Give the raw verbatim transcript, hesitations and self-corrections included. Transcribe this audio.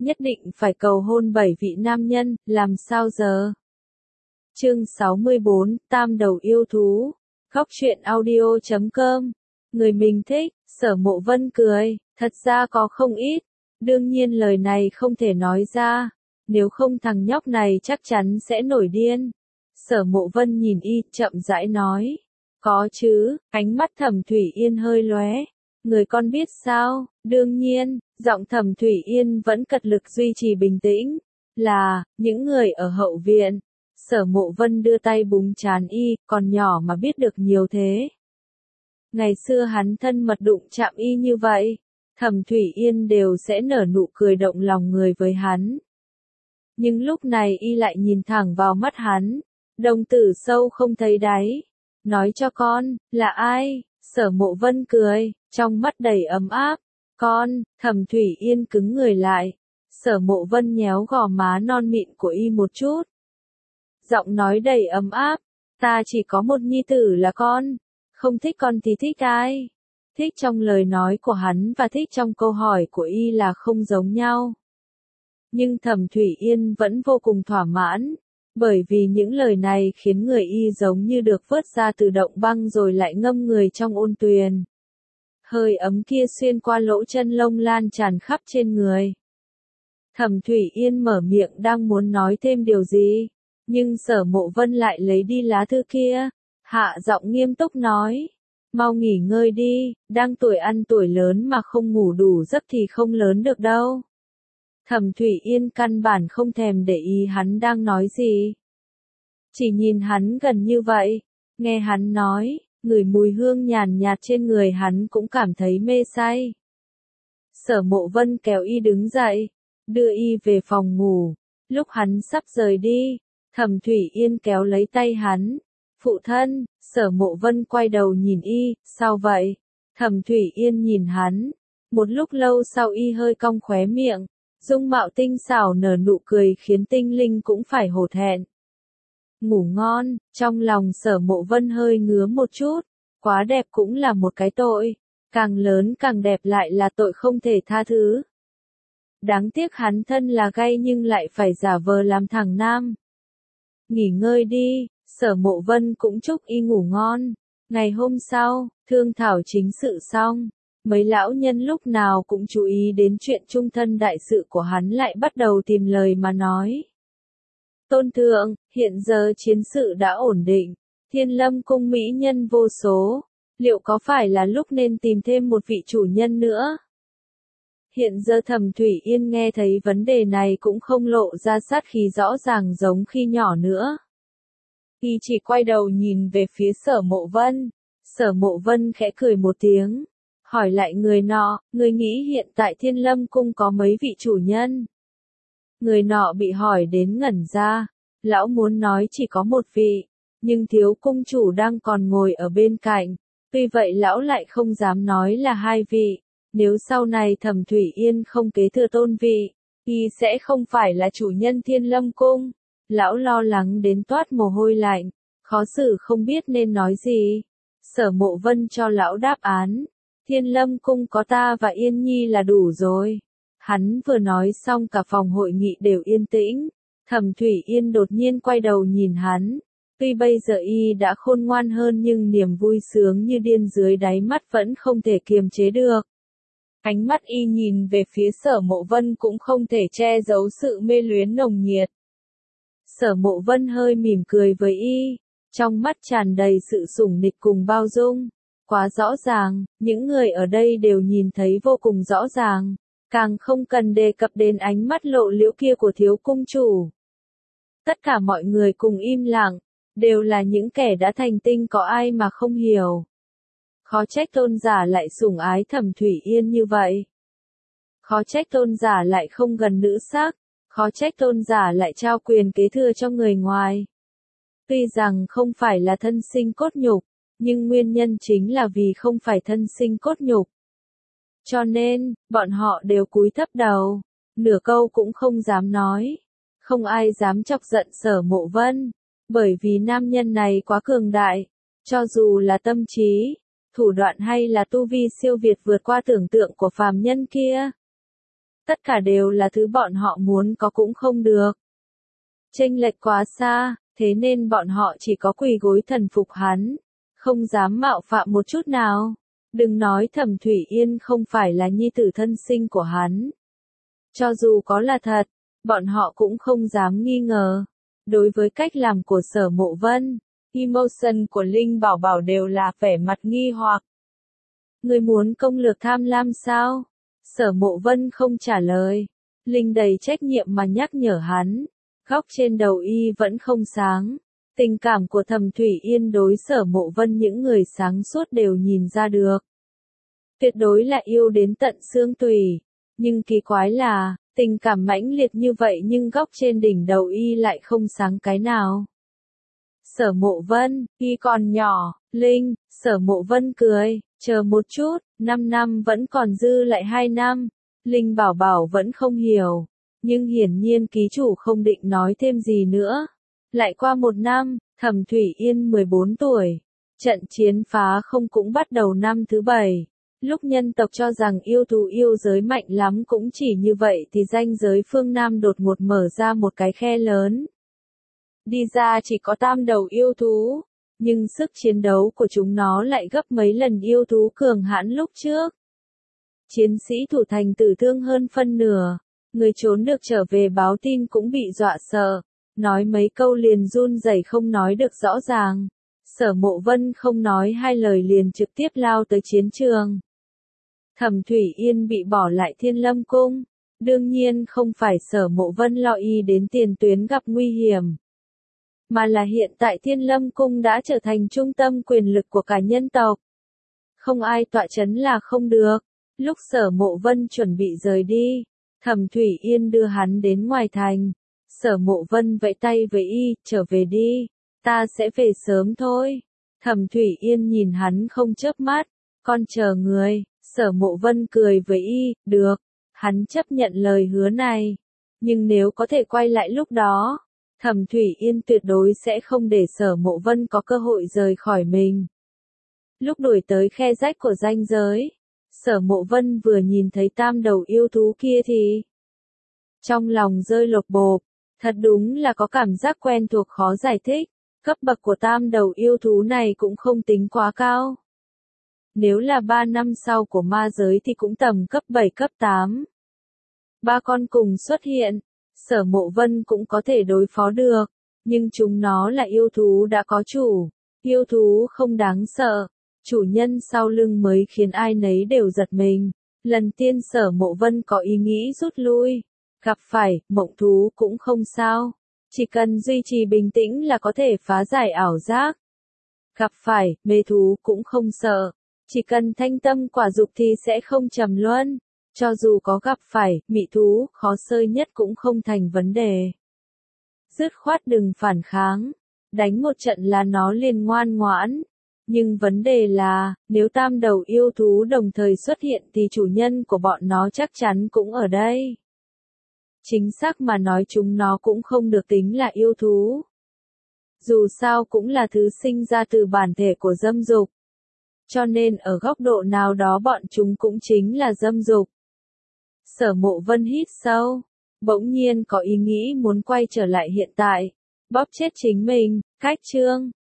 nhất định phải cầu hôn bảy vị nam nhân, làm sao giờ? Chương sáu mươi bốn, Tam đầu yêu thú. Góc truyện audio chấm com. Người mình thích, Sở Mộ Vân cười, thật ra có không ít. Đương nhiên lời này không thể nói ra, nếu không thằng nhóc này chắc chắn sẽ nổi điên. Sở Mộ Vân nhìn y, chậm rãi nói. Có chứ, ánh mắt Thẩm Thủy Yên hơi lóe. Người con biết sao? Đương nhiên, giọng Thẩm Thủy Yên vẫn cật lực duy trì bình tĩnh. Là, những người ở hậu viện. Sở Mộ Vân đưa tay búng trán y, còn nhỏ mà biết được nhiều thế. Ngày xưa hắn thân mật đụng chạm y như vậy, Thẩm Thủy Yên đều sẽ nở nụ cười động lòng người với hắn. Nhưng lúc này y lại nhìn thẳng vào mắt hắn, đồng tử sâu không thấy đáy. Nói cho con, là ai? Sở Mộ Vân cười, trong mắt đầy ấm áp. Con, Thẩm Thủy Yên cứng người lại. Sở Mộ Vân nhéo gò má non mịn của y một chút. Giọng nói đầy ấm áp, ta chỉ có một nhi tử là con, không thích con thì thích ai? Thích trong lời nói của hắn và thích trong câu hỏi của y là không giống nhau. Nhưng Thẩm Thủy Yên vẫn vô cùng thỏa mãn, bởi vì những lời này khiến người y giống như được vớt ra từ động băng rồi lại ngâm người trong ôn tuyền. Hơi ấm kia xuyên qua lỗ chân lông lan tràn khắp trên người. Thẩm Thủy Yên mở miệng đang muốn nói thêm điều gì, nhưng Sở Mộ Vân lại lấy đi lá thư kia, hạ giọng nghiêm túc nói. Mau nghỉ ngơi đi, đang tuổi ăn tuổi lớn mà không ngủ đủ giấc thì không lớn được đâu. Thẩm Thủy Yên căn bản không thèm để ý hắn đang nói gì. Chỉ nhìn hắn gần như vậy, nghe hắn nói, ngửi mùi hương nhàn nhạt trên người hắn cũng cảm thấy mê say. Sở Mộ Vân kéo y đứng dậy, đưa y về phòng ngủ. Lúc hắn sắp rời đi, Thẩm Thủy Yên kéo lấy tay hắn. Phụ thân, Sở Mộ Vân quay đầu nhìn y, sao vậy? Thẩm Thủy Yên nhìn hắn. Một lúc lâu sau y hơi cong khóe miệng, dung mạo tinh xảo nở nụ cười khiến tinh linh cũng phải hổ thẹn. Ngủ ngon, trong lòng Sở Mộ Vân hơi ngứa một chút, quá đẹp cũng là một cái tội, càng lớn càng đẹp lại là tội không thể tha thứ. Đáng tiếc hắn thân là gay nhưng lại phải giả vờ làm thằng nam. Nghỉ ngơi đi, Sở Mộ Vân cũng chúc y ngủ ngon. Ngày hôm sau, thương thảo chính sự xong, mấy lão nhân lúc nào cũng chú ý đến chuyện chung thân đại sự của hắn lại bắt đầu tìm lời mà nói. Tôn thượng, hiện giờ chiến sự đã ổn định, Thiên Lâm cung mỹ nhân vô số, liệu có phải là lúc nên tìm thêm một vị chủ nhân nữa? Hiện giờ Thẩm Thủy Yên nghe thấy vấn đề này cũng không lộ ra sát khí rõ ràng giống khi nhỏ nữa. Y chỉ quay đầu nhìn về phía Sở Mộ Vân. Sở Mộ Vân khẽ cười một tiếng, hỏi lại người nọ, người nghĩ hiện tại Thiên Lâm cung có mấy vị chủ nhân? Người nọ bị hỏi đến ngẩn ra, lão muốn nói chỉ có một vị, nhưng thiếu cung chủ đang còn ngồi ở bên cạnh, tuy vậy lão lại không dám nói là hai vị, nếu sau này Thẩm Thủy Yên không kế thừa tôn vị, y sẽ không phải là chủ nhân Thiên Lâm cung. Lão lo lắng đến toát mồ hôi lạnh, khó xử không biết nên nói gì. Sở Mộ Vân cho lão đáp án, Thiên Lâm cung có ta và Yên Nhi là đủ rồi. Hắn vừa nói xong cả phòng hội nghị đều yên tĩnh. Thẩm Thủy Yên đột nhiên quay đầu nhìn hắn, tuy bây giờ y đã khôn ngoan hơn nhưng niềm vui sướng như điên dưới đáy mắt vẫn không thể kiềm chế được. Ánh mắt y nhìn về phía Sở Mộ Vân cũng không thể che giấu sự mê luyến nồng nhiệt. Sở Mộ Vân hơi mỉm cười với y, trong mắt tràn đầy sự sủng nịch cùng bao dung. Quá rõ ràng, những người ở đây đều nhìn thấy vô cùng rõ ràng, càng không cần đề cập đến ánh mắt lộ liễu kia của thiếu cung chủ. Tất cả mọi người cùng im lặng, đều là những kẻ đã thành tinh có ai mà không hiểu. Khó trách tôn giả lại sủng ái Thẩm Thủy Yên như vậy. Khó trách tôn giả lại không gần nữ sắc. Khó trách tôn giả lại trao quyền kế thừa cho người ngoài. Tuy rằng không phải là thân sinh cốt nhục, nhưng nguyên nhân chính là vì không phải thân sinh cốt nhục. Cho nên, bọn họ đều cúi thấp đầu, nửa câu cũng không dám nói. Không ai dám chọc giận Sở Mộ Vân, bởi vì nam nhân này quá cường đại, cho dù là tâm trí, thủ đoạn hay là tu vi siêu việt vượt qua tưởng tượng của phàm nhân kia. Tất cả đều là thứ bọn họ muốn có cũng không được. Chênh lệch quá xa, thế nên bọn họ chỉ có quỳ gối thần phục hắn, không dám mạo phạm một chút nào. Đừng nói Thẩm Thủy Yên không phải là nhi tử thân sinh của hắn. Cho dù có là thật, bọn họ cũng không dám nghi ngờ. Đối với cách làm của Sở Mộ Vân, emotion của Linh Bảo Bảo đều là vẻ mặt nghi hoặc. Người muốn công lược tham lam sao? Sở Mộ Vân không trả lời. Linh đầy trách nhiệm mà nhắc nhở hắn. Góc trên đầu y vẫn không sáng. Tình cảm của Thẩm Thủy Yên đối Sở Mộ Vân những người sáng suốt đều nhìn ra được. Tuyệt đối là yêu đến tận xương tủy. Nhưng kỳ quái là, tình cảm mãnh liệt như vậy nhưng góc trên đỉnh đầu y lại không sáng cái nào. Sở Mộ Vân, y còn nhỏ, Linh, Sở Mộ Vân cười, chờ một chút, năm năm vẫn còn dư lại hai năm. Linh Bảo Bảo vẫn không hiểu, nhưng hiển nhiên ký chủ không định nói thêm gì nữa. Lại qua một năm, Thẩm Thủy Yên mười bốn tuổi. Trận chiến phá không cũng bắt đầu năm thứ bảy. Lúc nhân tộc cho rằng yêu thú yêu giới mạnh lắm cũng chỉ như vậy thì ranh giới phương Nam đột ngột mở ra một cái khe lớn. Đi ra chỉ có tam đầu yêu thú, nhưng sức chiến đấu của chúng nó lại gấp mấy lần yêu thú cường hãn lúc trước. Chiến sĩ thủ thành tử thương hơn phân nửa, người trốn được trở về báo tin cũng bị dọa sợ, nói mấy câu liền run rẩy không nói được rõ ràng. Sở Mộ Vân không nói hai lời liền trực tiếp lao tới chiến trường. Thẩm Thủy Yên bị bỏ lại Thiên Lâm Cung, đương nhiên không phải Sở Mộ Vân lo y đến tiền tuyến gặp nguy hiểm, mà là hiện tại Thiên Lâm Cung đã trở thành trung tâm quyền lực của cả nhân tộc. Không ai tọa chấn là không được. Lúc Sở Mộ Vân chuẩn bị rời đi, Thẩm Thủy Yên đưa hắn đến ngoài thành. Sở Mộ Vân vẫy tay với y, trở về đi, ta sẽ về sớm thôi. Thẩm Thủy Yên nhìn hắn không chớp mắt, con chờ người. Sở Mộ Vân cười với y, được, hắn chấp nhận lời hứa này. Nhưng nếu có thể quay lại lúc đó, Thẩm Thủy Yên tuyệt đối sẽ không để Sở Mộ Vân có cơ hội rời khỏi mình. Lúc đuổi tới khe rách của ranh giới, Sở Mộ Vân vừa nhìn thấy tam đầu yêu thú kia thì trong lòng rơi lột bột, thật đúng là có cảm giác quen thuộc khó giải thích. Cấp bậc của tam đầu yêu thú này cũng không tính quá cao. Nếu là ba năm sau của ma giới thì cũng tầm cấp bảy cấp tám. Ba con cùng xuất hiện, Sở Mộ Vân cũng có thể đối phó được, nhưng chúng nó là yêu thú đã có chủ. Yêu thú không đáng sợ, chủ nhân sau lưng mới khiến ai nấy đều giật mình. Lần tiên Sở Mộ Vân có ý nghĩ rút lui, gặp phải mộng thú cũng không sao, chỉ cần duy trì bình tĩnh là có thể phá giải ảo giác. Gặp phải mê thú cũng không sợ, chỉ cần thanh tâm quả dục thì sẽ không trầm luân. Cho dù có gặp phải mị thú khó sơi nhất cũng không thành vấn đề. Dứt khoát đừng phản kháng, đánh một trận là nó liền ngoan ngoãn. Nhưng vấn đề là, nếu tam đầu yêu thú đồng thời xuất hiện thì chủ nhân của bọn nó chắc chắn cũng ở đây. Chính xác mà nói chúng nó cũng không được tính là yêu thú. Dù sao cũng là thứ sinh ra từ bản thể của dâm dục. Cho nên ở góc độ nào đó bọn chúng cũng chính là dâm dục. Sở Mộ Vân hít sâu, bỗng nhiên có ý nghĩ muốn quay trở lại hiện tại, bóp chết chính mình. Cách chương